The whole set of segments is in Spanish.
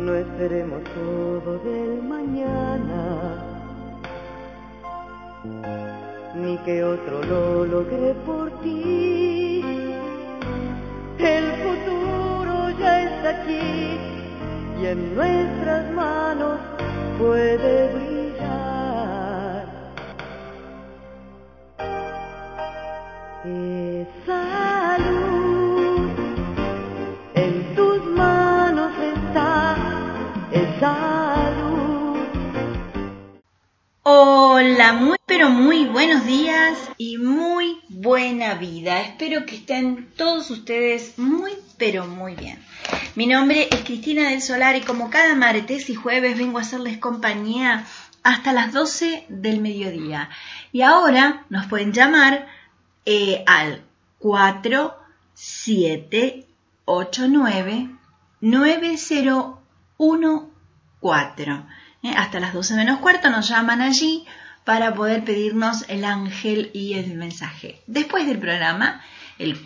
No esperemos todo del mañana, ni que otro lo logre por ti. El futuro ya está aquí y en nuestras manos puede brillar. Esa luz en tus manos está, esa luz. Hola, pero muy buenos días y muy buena vida. Espero que estén todos ustedes pero muy bien. Mi nombre es Cristina del Solar y como cada martes y jueves vengo a hacerles compañía hasta las 12 del mediodía. Y ahora nos pueden llamar al 4789-9014. Hasta las 12 menos cuarto nos llaman allí para poder pedirnos el ángel y el mensaje. Después del programa, el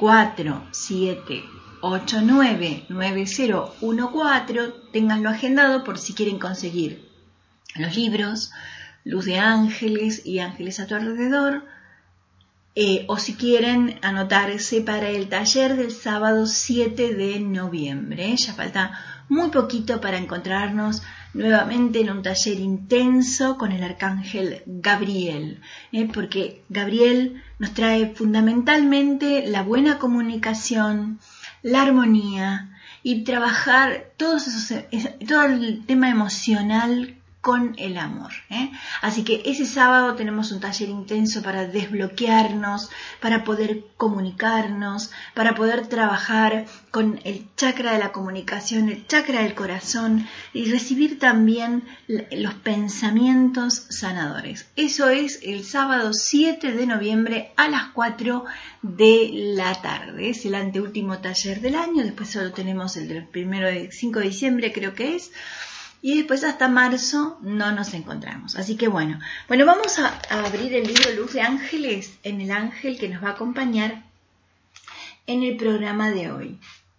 4789-9014, ténganlo agendado por si quieren conseguir los libros, Luz de Ángeles y Ángeles a tu alrededor, o si quieren anotarse para el taller del sábado 7 de noviembre. Ya falta muy poquito para encontrarnos nuevamente en un taller intenso con el arcángel Gabriel, porque Gabriel nos trae fundamentalmente la buena comunicación, la armonía y trabajar todo el tema emocional con el amor. Así que ese sábado tenemos un taller intenso para desbloquearnos, para poder comunicarnos, para poder trabajar con el chakra de la comunicación, el chakra del corazón y recibir también los pensamientos sanadores. Eso es el sábado 7 de noviembre a las 4 de la tarde. Es el anteúltimo taller del año, después solo tenemos el del 5 de diciembre creo que es. Y después hasta marzo no nos encontramos. Así que bueno, vamos a abrir el libro Luz de Ángeles en el ángel que nos va a acompañar en el programa de hoy.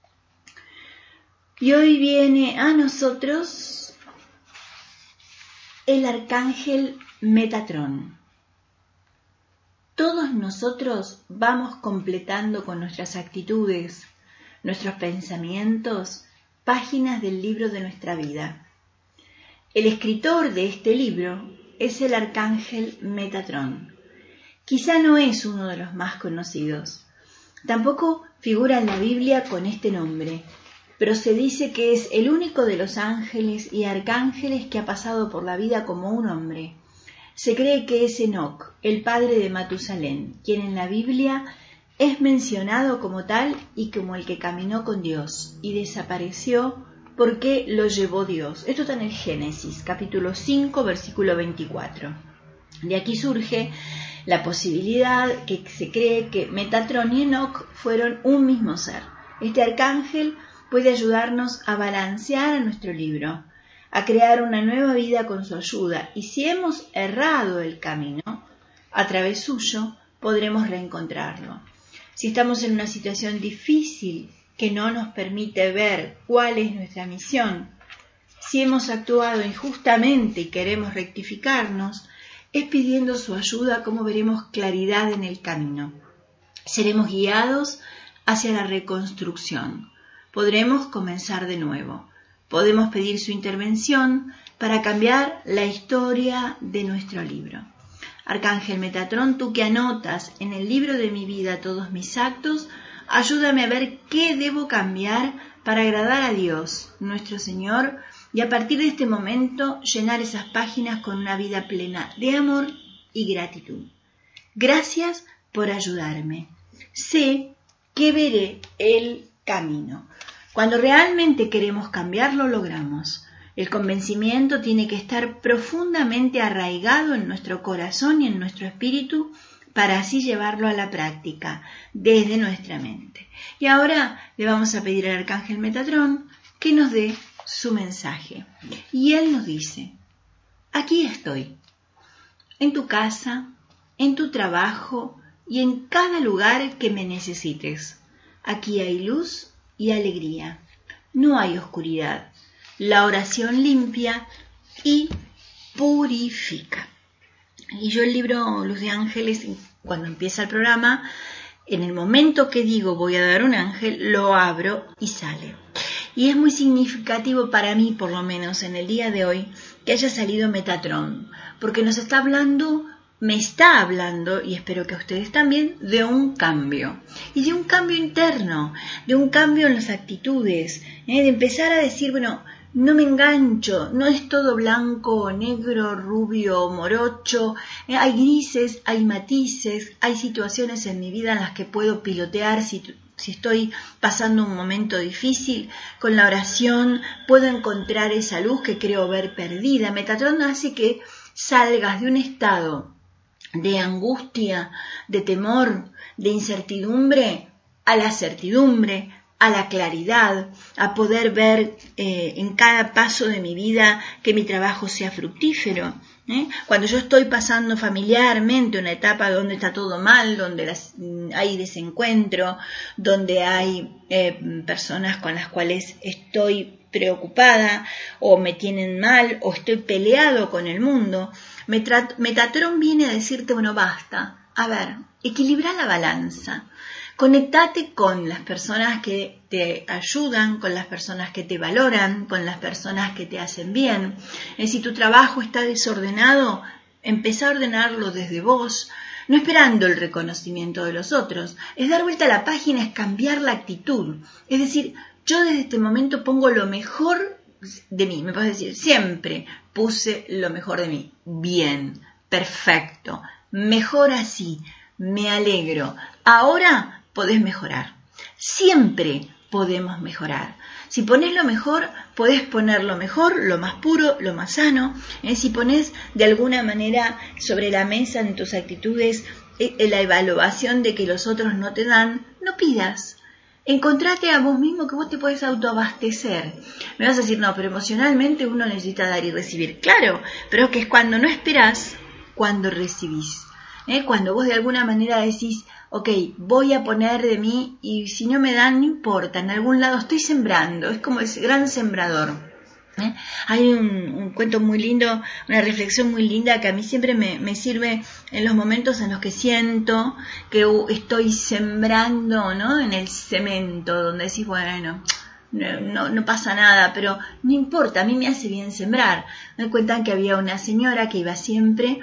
Y hoy viene a nosotros el arcángel Metatrón. Todos nosotros vamos completando con nuestras actitudes, nuestros pensamientos, páginas del libro de nuestra vida. El escritor de este libro es el arcángel Metatrón. Quizá no es uno de los más conocidos. Tampoco figura en la Biblia con este nombre, pero se dice que es el único de los ángeles y arcángeles que ha pasado por la vida como un hombre. Se cree que es Enoc, el padre de Matusalén, quien en la Biblia es mencionado como tal y como el que caminó con Dios y desapareció porque lo llevó Dios. Esto está en el Génesis, capítulo 5, versículo 24. De aquí surge la posibilidad que se cree que Metatrón y Enoc fueron un mismo ser. Este arcángel puede ayudarnos a balancear a nuestro libro, a crear una nueva vida con su ayuda. Y si hemos errado el camino, a través suyo podremos reencontrarlo. Si estamos en una situación difícil que no nos permite ver cuál es nuestra misión, si hemos actuado injustamente y queremos rectificarnos, es pidiendo su ayuda como veremos claridad en el camino. Seremos guiados hacia la reconstrucción. Podremos comenzar de nuevo. Podemos pedir su intervención para cambiar la historia de nuestro libro. Arcángel Metatrón, tú que anotas en el libro de mi vida todos mis actos, ayúdame a ver qué debo cambiar para agradar a Dios, nuestro Señor, y a partir de este momento llenar esas páginas con una vida plena de amor y gratitud. Gracias por ayudarme. Sé que veré el camino. Cuando realmente queremos cambiar, lo logramos. El convencimiento tiene que estar profundamente arraigado en nuestro corazón y en nuestro espíritu para así llevarlo a la práctica desde nuestra mente. Y ahora le vamos a pedir al arcángel Metatrón que nos dé su mensaje. Y él nos dice: aquí estoy, en tu casa, en tu trabajo y en cada lugar que me necesites. Aquí hay luz y alegría. No hay oscuridad. la oración limpia y purifica. Y yo el libro Luz de Ángeles, cuando empieza el programa, en el momento que digo voy a dar un ángel, lo abro y sale. Y es muy significativo para mí, por lo menos en el día de hoy, que haya salido Metatron, porque me está hablando, y espero que a ustedes también, de un cambio. Y de un cambio interno, de un cambio en las actitudes, de empezar a decir, bueno, no me engancho, no es todo blanco, negro, rubio, morocho, hay grises, hay matices, hay situaciones en mi vida en las que puedo pilotear si estoy pasando un momento difícil. Con la oración puedo encontrar esa luz que creo ver perdida. Metatron hace que salgas de un estado de angustia, de temor, de incertidumbre, a la certidumbre, a la claridad, a poder ver en cada paso de mi vida que mi trabajo sea fructífero. Cuando yo estoy pasando familiarmente una etapa donde está todo mal, donde hay desencuentro, donde hay personas con las cuales estoy preocupada o me tienen mal o estoy peleado con el mundo, Metatron viene a decirte, bueno, basta, a ver, equilibra la balanza. Conectate con las personas que te ayudan, con las personas que te valoran, con las personas que te hacen bien. Si tu trabajo está desordenado, empezá a ordenarlo desde vos, no esperando el reconocimiento de los otros. Es dar vuelta a la página, es cambiar la actitud. Es decir, yo desde este momento pongo lo mejor de mí. Me puedes decir, siempre puse lo mejor de mí. Bien, perfecto, mejor así, me alegro. Ahora podés mejorar. Siempre podemos mejorar. Si pones lo mejor, podés poner lo mejor, lo más puro, lo más sano. Si pones de alguna manera sobre la mesa en tus actitudes la evaluación de que los otros no te dan, no pidas. Encontrate a vos mismo que vos te podés autoabastecer. Me vas a decir, no, pero emocionalmente uno necesita dar y recibir. Claro, pero que es cuando no esperás, cuando recibís. Cuando vos de alguna manera decís, ok, voy a poner de mí y si no me dan, no importa, en algún lado estoy sembrando, es como ese gran sembrador. Hay un cuento muy lindo, una reflexión muy linda que a mí siempre me sirve en los momentos en los que siento que estoy sembrando, ¿no? En el cemento, donde decís, bueno, no pasa nada, pero no importa, a mí me hace bien sembrar. Me cuentan que había una señora que iba siempre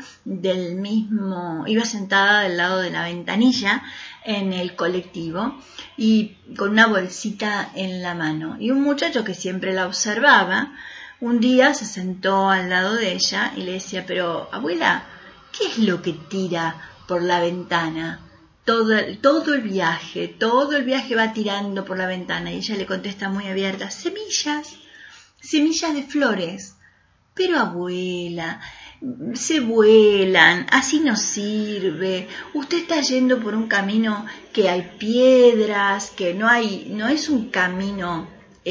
iba sentada del lado de la ventanilla en el colectivo y con una bolsita en la mano. Y un muchacho que siempre la observaba, un día se sentó al lado de ella y le decía, pero abuela, ¿qué es lo que tira por la ventana? Todo el viaje va tirando por la ventana. Y ella le contesta muy abierta, semillas de flores. Pero abuela, se vuelan, así no sirve. Usted está yendo por un camino que hay piedras, que no es un camino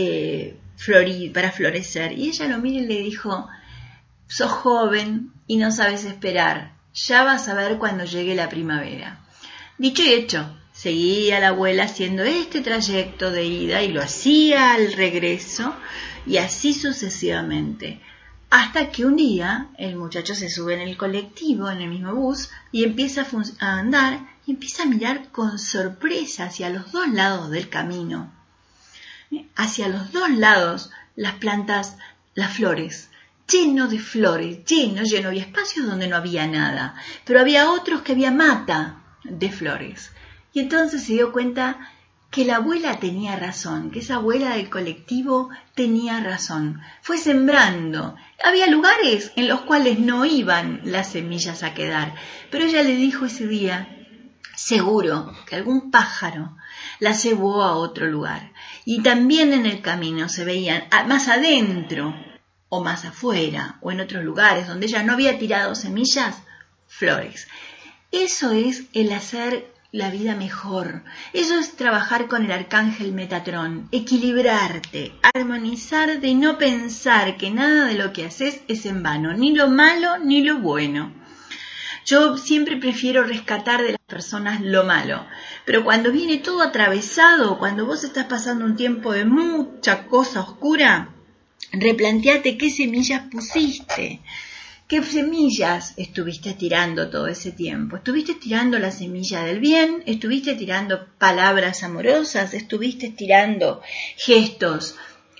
para florecer. Y ella lo miró y le dijo, sos joven y no sabes esperar, ya vas a ver cuando llegue la primavera. Dicho y hecho, seguía la abuela haciendo este trayecto de ida y lo hacía al regreso y así sucesivamente. Hasta que un día el muchacho se sube en el colectivo, en el mismo bus, y empieza a andar y empieza a mirar con sorpresa hacia los dos lados del camino. Hacia los dos lados las plantas, las flores, lleno de flores, lleno, había espacios donde no había nada, pero había otros que había mata de flores. Y entonces se dio cuenta que la abuela tenía razón, que esa abuela del colectivo tenía razón. Fue sembrando. Había lugares en los cuales no iban las semillas a quedar, pero ella le dijo ese día, seguro que algún pájaro las llevó a otro lugar. Y también en el camino se veían más adentro o más afuera o en otros lugares donde ella no había tirado semillas, flores. Eso es el hacer la vida mejor. Eso es trabajar con el arcángel Metatron, equilibrarte, armonizarte y no pensar que nada de lo que haces es en vano, ni lo malo ni lo bueno. Yo siempre prefiero rescatar de las personas lo malo, pero cuando viene todo atravesado, cuando vos estás pasando un tiempo de mucha cosa oscura, Replantéate qué semillas pusiste. ¿Qué semillas estuviste tirando todo ese tiempo? ¿Estuviste tirando la semilla del bien? ¿Estuviste tirando palabras amorosas? ¿Estuviste tirando gestos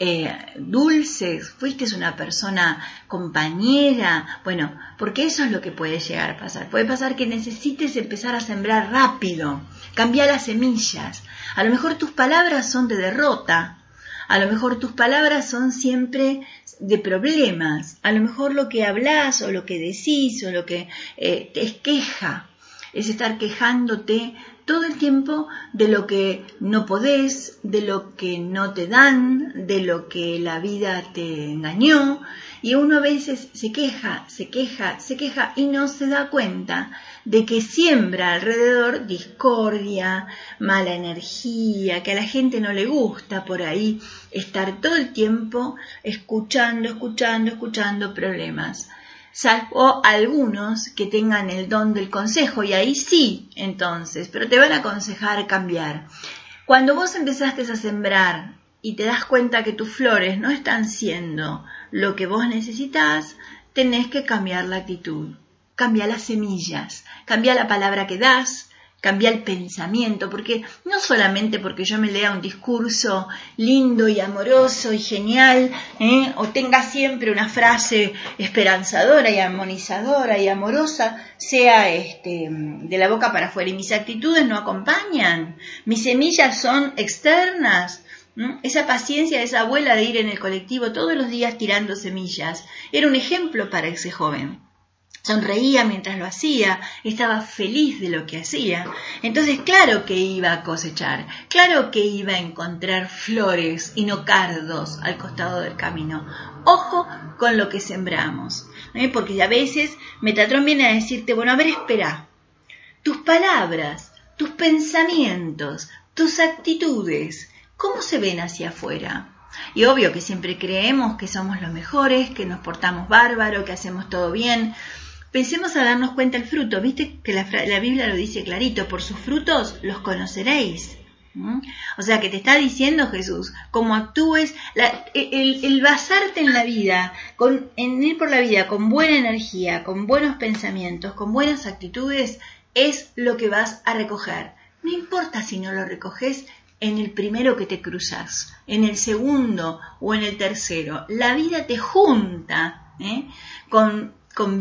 dulces? ¿Fuiste una persona compañera? Bueno, porque eso es lo que puede llegar a pasar. Puede pasar que necesites empezar a sembrar rápido, cambiar las semillas. A lo mejor tus palabras son de derrota. A lo mejor tus palabras son siempre de problemas. A lo mejor lo que hablas o lo que decís o lo que te es queja. Es estar quejándote todo el tiempo de lo que no podés, de lo que no te dan, de lo que la vida te engañó. Y uno a veces se queja y no se da cuenta de que siembra alrededor discordia, mala energía, que a la gente no le gusta por ahí estar todo el tiempo escuchando problemas. Salvo algunos que tengan el don del consejo, y ahí sí, entonces, pero te van a aconsejar cambiar. Cuando vos empezaste a sembrar y te das cuenta que tus flores no están siendo lo que vos necesitas, tenés que cambiar la actitud, cambiar las semillas, cambiar la palabra que das, cambiar el pensamiento, porque no solamente porque yo me lea un discurso lindo y amoroso y genial, o tenga siempre una frase esperanzadora y armonizadora y amorosa, sea de la boca para afuera, y mis actitudes no acompañan, mis semillas son externas. Esa paciencia de esa abuela de ir en el colectivo todos los días tirando semillas era un ejemplo para ese joven. Sonreía mientras lo hacía, estaba feliz de lo que hacía. Entonces, claro que iba a cosechar, claro que iba a encontrar flores y no cardos al costado del camino. Ojo con lo que sembramos, porque a veces Metatron viene a decirte, bueno, a ver, espera, tus palabras, tus pensamientos, tus actitudes, ¿cómo se ven hacia afuera? Y obvio que siempre creemos que somos los mejores, que nos portamos bárbaro, que hacemos todo bien. Pensemos a darnos cuenta el fruto. Viste que la Biblia lo dice clarito, por sus frutos los conoceréis. O sea que te está diciendo Jesús, cómo actúes, el basarte en la vida, en ir por la vida con buena energía, con buenos pensamientos, con buenas actitudes, es lo que vas a recoger. No importa si no lo recoges en el primero que te cruzas, en el segundo o en el tercero. La vida te junta con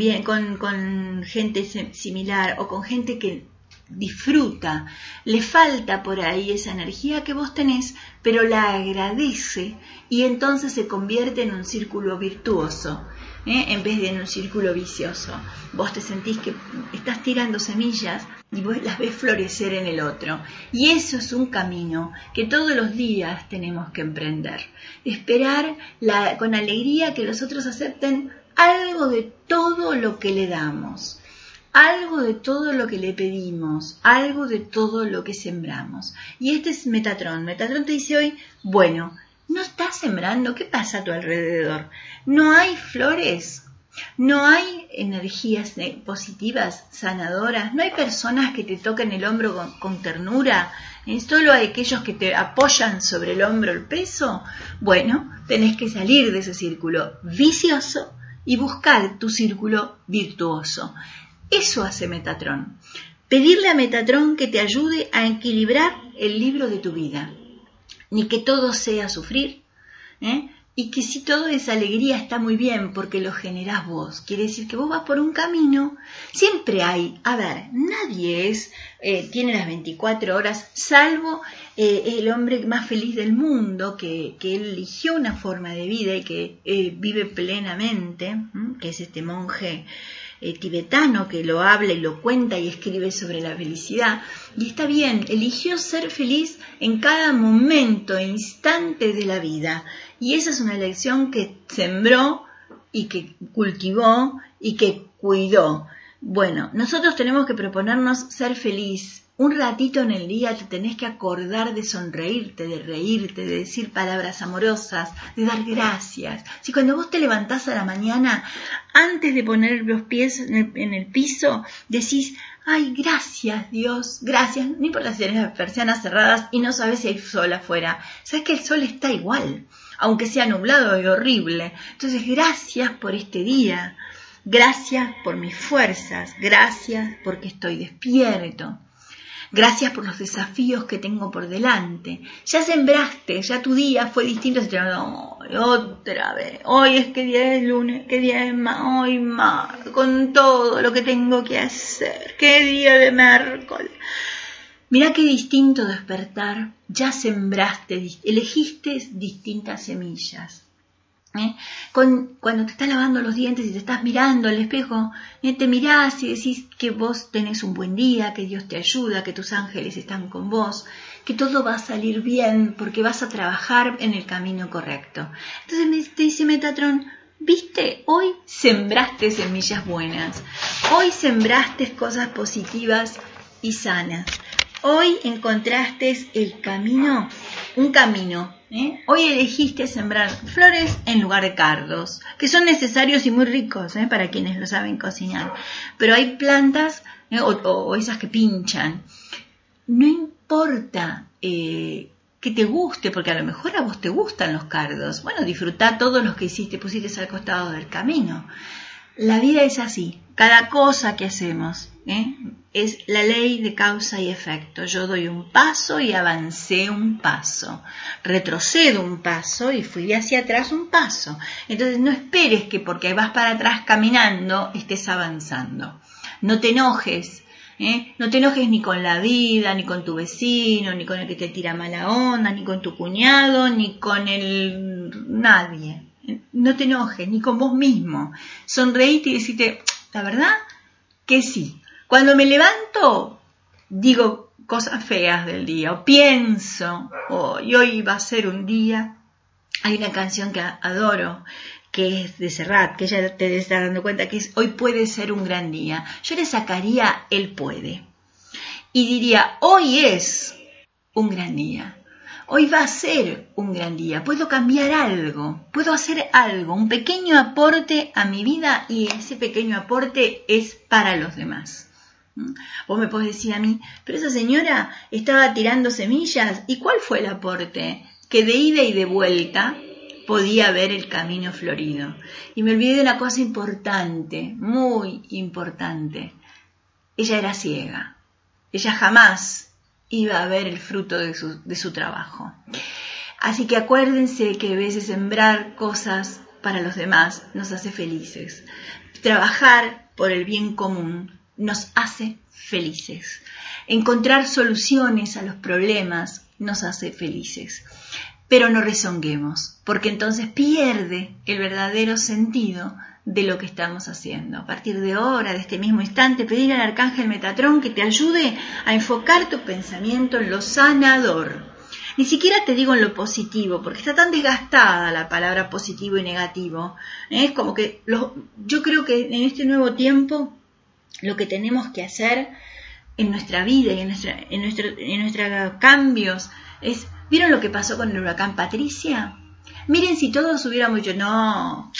gente similar o con gente que disfruta. Le falta por ahí esa energía que vos tenés, pero la agradece y entonces se convierte en un círculo virtuoso, en vez de en un círculo vicioso. Vos te sentís que estás tirando semillas y vos las ves florecer en el otro. Y eso es un camino que todos los días tenemos que emprender. Esperar con alegría que los otros acepten algo de todo lo que le damos, algo de todo lo que le pedimos, algo de todo lo que sembramos. Y este es Metatron. Metatron te dice hoy, bueno, ¿no estás sembrando? ¿Qué pasa a tu alrededor? ¿No hay flores? ¿No hay energías positivas, sanadoras? ¿No hay personas que te toquen el hombro con ternura? ¿Solo hay aquellos que te apoyan sobre el hombro el peso? Bueno, tenés que salir de ese círculo vicioso y buscar tu círculo virtuoso. Eso hace Metatron. Pedirle a Metatron que te ayude a equilibrar el libro de tu vida. Ni que todo sea sufrir, y que si todo es alegría está muy bien porque lo generás vos. Quiere decir que vos vas por un camino. Siempre hay, nadie tiene las 24 horas, salvo el hombre más feliz del mundo, que él eligió una forma de vida y que vive plenamente, que es este monje tibetano que lo habla y lo cuenta y escribe sobre la felicidad. Y está bien, eligió ser feliz en cada momento e instante de la vida. Y esa es una elección que sembró y que cultivó y que cuidó. Bueno, nosotros tenemos que proponernos ser feliz. Un ratito en el día te tenés que acordar de sonreírte, de reírte, de decir palabras amorosas, de dar gracias. Si cuando vos te levantás a la mañana, antes de poner los pies en el piso, decís, ay, gracias Dios, gracias. No importa si tenés las persianas cerradas y no sabes si hay sol afuera. Sabes que el sol está igual. aunque sea nublado y horrible. Entonces, gracias por este día, gracias por mis fuerzas, gracias porque estoy despierto. Gracias por los desafíos que tengo por delante. Ya sembraste, ya tu día fue distinto. No, otra vez. Hoy es que día es lunes, que día es hoy más, con todo lo que tengo que hacer. Qué día de miércoles. Mirá qué distinto despertar. Ya sembraste, elegiste distintas semillas. Cuando te estás lavando los dientes y te estás mirando al espejo, te mirás y decís que vos tenés un buen día, que Dios te ayuda, que tus ángeles están con vos, que todo va a salir bien porque vas a trabajar en el camino correcto. Entonces te dice Metatron, ¿viste? Hoy sembraste semillas buenas, hoy sembraste cosas positivas y sanas, hoy encontraste el camino, un camino. Hoy elegiste sembrar flores en lugar de cardos, que son necesarios y muy ricos para quienes lo saben cocinar. Pero hay plantas o esas que pinchan. No importa que te guste, porque a lo mejor a vos te gustan los cardos. Bueno, disfrutá todos los que pusiste al costado del camino. La vida es así. Cada cosa que hacemos es la ley de causa y efecto. Yo doy un paso y avancé un paso. Retrocedo un paso y fui hacia atrás un paso. Entonces no esperes que porque vas para atrás caminando estés avanzando. No te enojes. No te enojes ni con la vida, ni con tu vecino, ni con el que te tira mala onda, ni con tu cuñado, ni con nadie. No te enojes, ni con vos mismo. Sonreíte y decirte, la verdad que sí. Cuando me levanto, digo cosas feas del día, o pienso, y hoy va a ser un día. Hay una canción que adoro, que es de Serrat, que ya te estás dando cuenta que es hoy puede ser un gran día. Yo le sacaría el puede y diría, hoy es un gran día. Hoy va a ser un gran día, puedo cambiar algo, puedo hacer algo, un pequeño aporte a mi vida y ese pequeño aporte es para los demás. Vos me podés decir a mí, pero esa señora estaba tirando semillas, ¿y cuál fue el aporte? Que de ida y de vuelta podía ver el camino florido. Y me olvidé de una cosa importante, muy importante. Ella era ciega, ella jamás iba a ver el fruto de su trabajo. Así que acuérdense que a veces sembrar cosas para los demás nos hace felices. Trabajar por el bien común nos hace felices. Encontrar soluciones a los problemas nos hace felices. Pero no rezonguemos, porque entonces pierde el verdadero sentido de lo que estamos haciendo. A partir de ahora, de este mismo instante, pedir al Arcángel Metatron que te ayude a enfocar tu pensamiento en lo sanador. Ni siquiera te digo en lo positivo, porque está tan desgastada la palabra positivo y negativo. Es como que yo creo que en este nuevo tiempo lo que tenemos que hacer en nuestra vida y en nuestros cambios es, ¿vieron lo que pasó con el huracán Patricia? Miren, si todos hubiéramos dicho, no,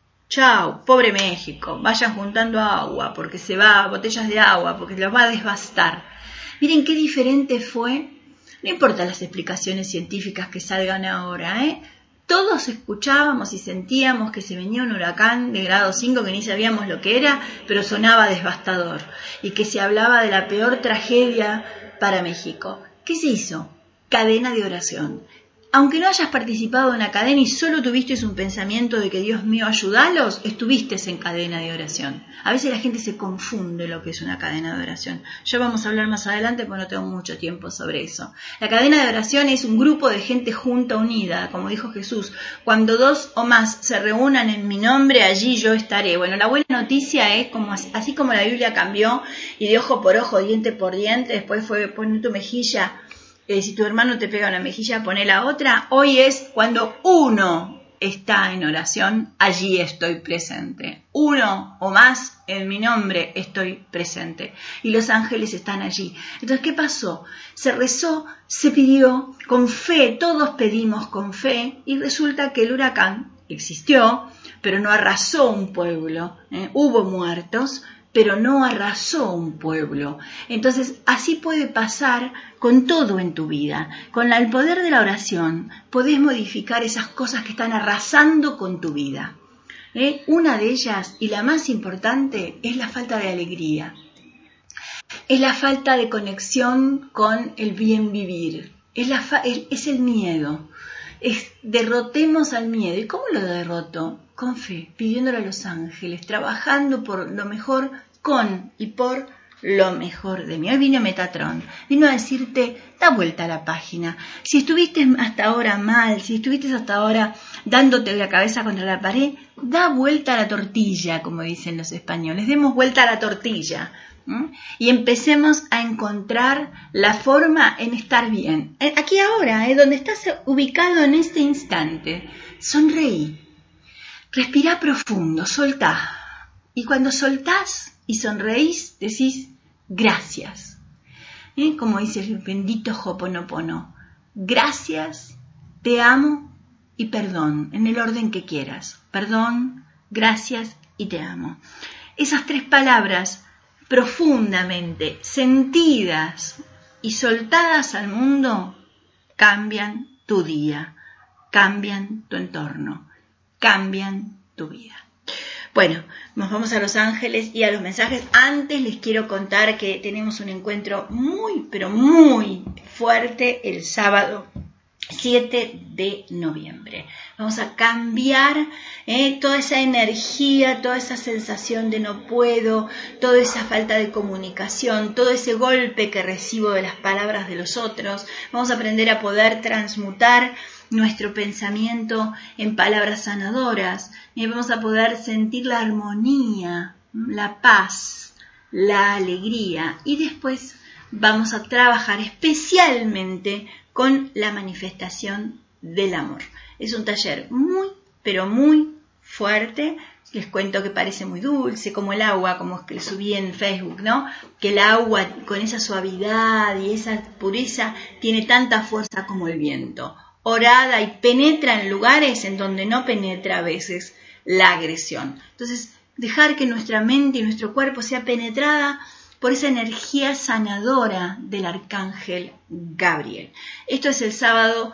chau, pobre México, vayan juntando agua, porque se va, botellas de agua, porque los va a devastar. Miren qué diferente fue. No importa las explicaciones científicas que salgan ahora, Todos escuchábamos y sentíamos que se venía un huracán de grado 5 que ni sabíamos lo que era, pero sonaba devastador. Y que se hablaba de la peor tragedia para México. ¿Qué se hizo? Cadena de oración. Aunque no hayas participado en una cadena y solo tuviste un pensamiento de que Dios mío, ayúdalos, estuviste en cadena de oración. A veces la gente se confunde lo que es una cadena de oración. Ya vamos a hablar más adelante porque no tengo mucho tiempo sobre eso. La cadena de oración es un grupo de gente junta, unida, como dijo Jesús. Cuando 2 o más se reúnan en mi nombre, allí yo estaré. Bueno, la buena noticia es como así como la Biblia cambió y de ojo por ojo, diente por diente, después fue poner tu mejilla. Si tu hermano te pega una mejilla, poné la otra. Hoy es cuando uno está en oración, allí estoy presente. 1 o más en mi nombre estoy presente. Y los ángeles están allí. Entonces, ¿qué pasó? Se rezó, se pidió con fe, todos pedimos con fe, y resulta que el huracán existió, pero no arrasó un pueblo. Hubo muertos, pero no arrasó un pueblo. Entonces, así puede pasar con todo en tu vida. Con el poder de la oración, podés modificar esas cosas que están arrasando con tu vida. Una de ellas, y la más importante, es la falta de alegría. Es la falta de conexión con el bien vivir. Es el miedo. Derrotemos al miedo. ¿Y cómo lo derroto? Con fe, pidiéndole a los ángeles, trabajando por lo mejor con y por lo mejor de mí. Hoy vino Metatron, vino a decirte, da vuelta a la página. Si estuviste hasta ahora mal, si estuviste hasta ahora dándote la cabeza contra la pared, da vuelta a la tortilla, como dicen los españoles. Demos vuelta a la tortilla. Y empecemos a encontrar la forma en estar bien. Aquí ahora, donde estás ubicado en este instante, sonreí. Respirá profundo, soltá. Y cuando soltás y sonreís, decís gracias. Como dice el bendito Ho'oponopono. Gracias, te amo y perdón, en el orden que quieras. Perdón, gracias y te amo. Esas 3 palabras profundamente sentidas y soltadas al mundo cambian tu día, cambian tu entorno, cambian tu vida. Bueno, nos vamos a Los Ángeles y a los mensajes. Antes les quiero contar que tenemos un encuentro muy, pero muy fuerte el sábado 7 de noviembre. Vamos a cambiar toda esa energía, toda esa sensación de no puedo, toda esa falta de comunicación, todo ese golpe que recibo de las palabras de los otros. Vamos a aprender a poder transmutar nuestro pensamiento en palabras sanadoras. Vamos a poder sentir la armonía, la paz, la alegría. Y después vamos a trabajar especialmente con la manifestación del amor. Es un taller muy, pero muy fuerte. Les cuento que parece muy dulce, como el agua, como que subí en Facebook, ¿no? Que el agua con esa suavidad y esa pureza tiene tanta fuerza como el viento. Orada y penetra en lugares en donde no penetra a veces la agresión. Entonces, dejar que nuestra mente y nuestro cuerpo sea penetrada por esa energía sanadora del arcángel Gabriel. Esto es el sábado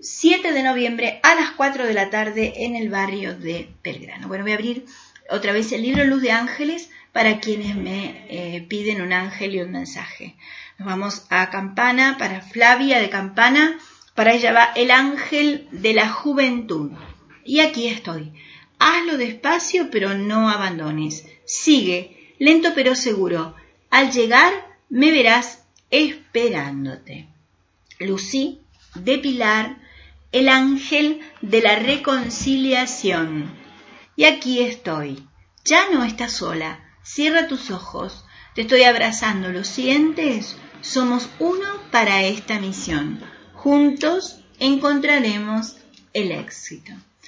7 de noviembre a las 4 de la tarde en el barrio de Belgrano. Bueno, voy a abrir otra vez el libro Luz de Ángeles para quienes me piden un ángel y un mensaje. Nos vamos a Campana, para Flavia de Campana. Para ella va el ángel de la juventud. Y aquí estoy. Hazlo despacio, pero no abandones. Sigue, lento pero seguro. Al llegar, me verás esperándote. Lucy de Pilar, el ángel de la reconciliación. Y aquí estoy. Ya no estás sola. Cierra tus ojos. Te estoy abrazando. ¿Lo sientes? Somos uno para esta misión. Juntos encontraremos el éxito.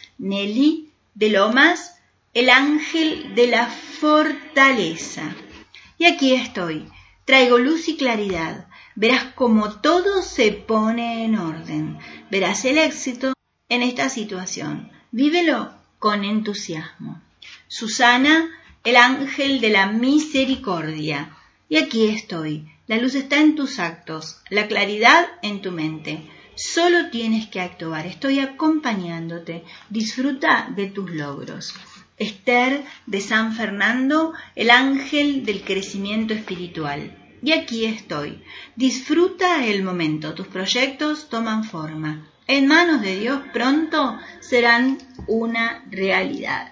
Nelly de Lomas, el ángel de la fortaleza. Y aquí estoy. Traigo luz y claridad. Verás cómo todo se pone en orden. Verás el éxito en esta situación. Vívelo con entusiasmo. Susana, el ángel de la misericordia. Y aquí estoy. La luz está en tus actos, la claridad en tu mente. Solo tienes que actuar. Estoy acompañándote. Disfruta de tus logros. Esther de San Fernando, el ángel del crecimiento espiritual. Y aquí estoy. Disfruta el momento. Tus proyectos toman forma. En manos de Dios pronto serán una realidad.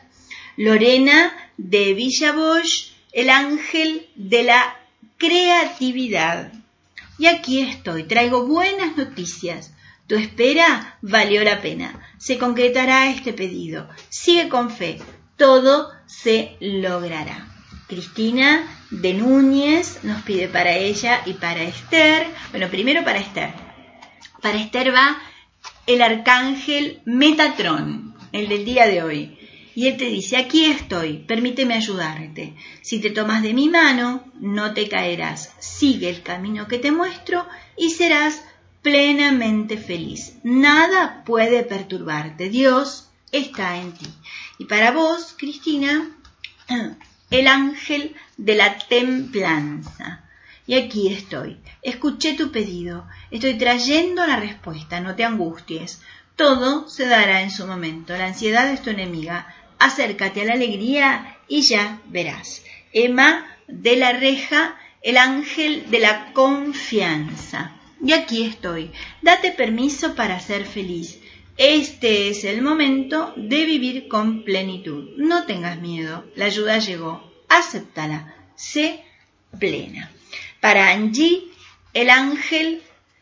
Lorena de Villa Bosch, el ángel de la creatividad. Y aquí estoy. Traigo buenas noticias. Tu espera valió la pena. Se concretará este pedido. Sigue con fe. Todo se logrará. Cristina de Núñez nos pide para ella y para Esther. Bueno, primero para Esther. Para Esther va el arcángel Metatron, el del día de hoy. Y él te dice, aquí estoy, permíteme ayudarte. Si te tomas de mi mano, no te caerás. Sigue el camino que te muestro y serás plenamente feliz. Nada puede perturbarte. Dios está en ti. Y para vos, Cristina, el ángel de la templanza. Y aquí estoy. Escuché tu pedido. Estoy trayendo la respuesta. No te angusties. Todo se dará en su momento. La ansiedad es tu enemiga. Acércate a la alegría y ya verás. Emma de la Reja, el ángel de la confianza. Y aquí estoy. Date permiso para ser feliz. Este es el momento de vivir con plenitud. No tengas miedo. La ayuda llegó. Acéptala. Sé plena. Para Angie, el arcángel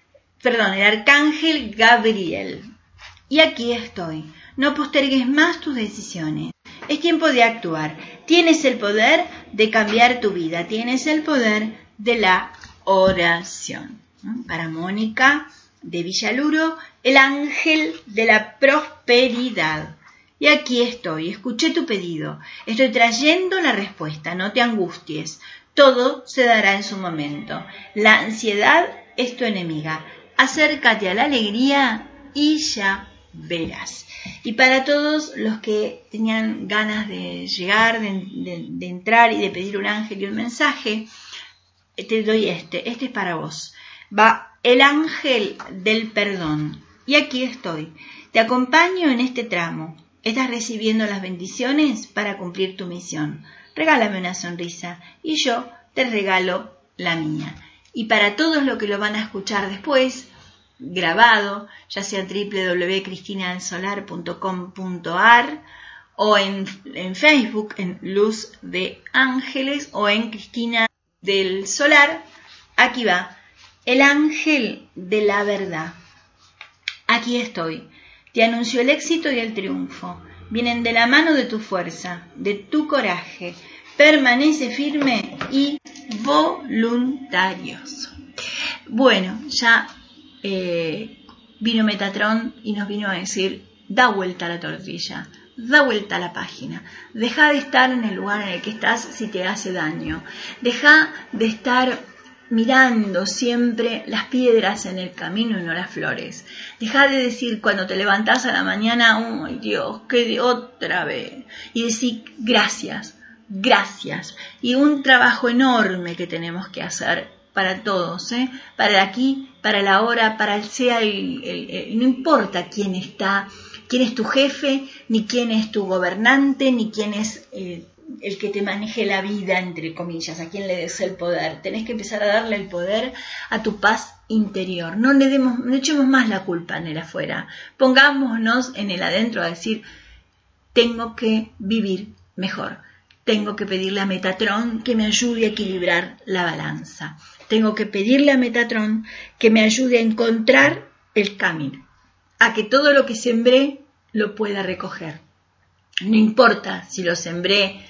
Gabriel. Y aquí estoy. No postergues más tus decisiones. Es tiempo de actuar. Tienes el poder de cambiar tu vida. Tienes el poder de la oración. Para Mónica de Villaluro, el ángel de la prosperidad. Y aquí estoy. Escuché tu pedido. Estoy trayendo la respuesta. No te angusties. Todo se dará en su momento. La ansiedad es tu enemiga. Acércate a la alegría y ya verás. Y para todos los que tenían ganas de llegar, de entrar y de pedir un ángel y un mensaje, te doy este es para vos. Va el ángel del perdón. Y aquí estoy. Te acompaño en este tramo. Estás recibiendo las bendiciones para cumplir tu misión. Regálame una sonrisa y yo te regalo la mía. Y para todos los que lo van a escuchar después, grabado, ya sea www.cristinalsolar.com.ar o en Facebook, en Luz de Ángeles o en Cristina del Solar, aquí va, el ángel de la verdad. Aquí estoy. Te anuncio el éxito y el triunfo. Vienen de la mano de tu fuerza, de tu coraje. Permanece firme y voluntarioso. Bueno, ya vino Metatron y nos vino a decir, da vuelta a la tortilla, da vuelta a la página. Deja de estar en el lugar en el que estás si te hace daño. Deja de estar mirando siempre las piedras en el camino y no las flores. Deja de decir cuando te levantás a la mañana, ¡ay Dios, qué de otra vez! Y decir gracias, gracias. Y un trabajo enorme que tenemos que hacer para todos, para aquí, para la ahora, para el sea, no importa quién está, quién es tu jefe, ni quién es tu gobernante, ni quién es el que te maneje la vida, entre comillas, a quien le des el poder. Tenés que empezar a darle el poder a tu paz interior. No echemos más la culpa en el afuera. Pongámonos en el adentro a decir, tengo que vivir mejor. Tengo que pedirle a Metatron que me ayude a equilibrar la balanza. Tengo que pedirle a Metatron que me ayude a encontrar el camino. A que todo lo que sembré lo pueda recoger. No importa si lo sembré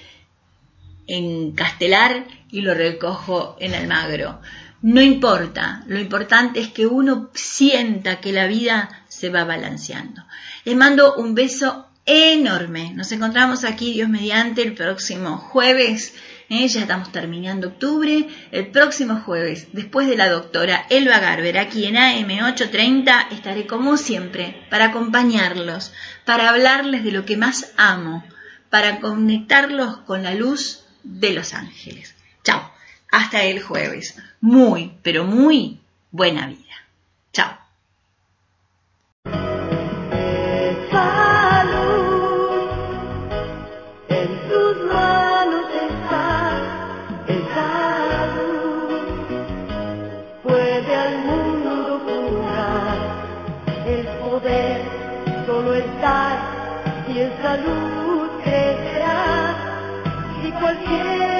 en Castelar y lo recojo en Almagro. No importa. Lo importante es que uno sienta que la vida se va balanceando. Les mando un beso enorme. Nos encontramos aquí, Dios mediante, el próximo jueves. Ya estamos terminando octubre. El próximo jueves, después de la doctora Elba Garber, aquí en AM830, estaré como siempre para acompañarlos, para hablarles de lo que más amo, para conectarlos con la luz de los ángeles. Chao. Hasta el jueves. Muy, pero muy buena vida. Chao. Y en salud crecerá si cualquier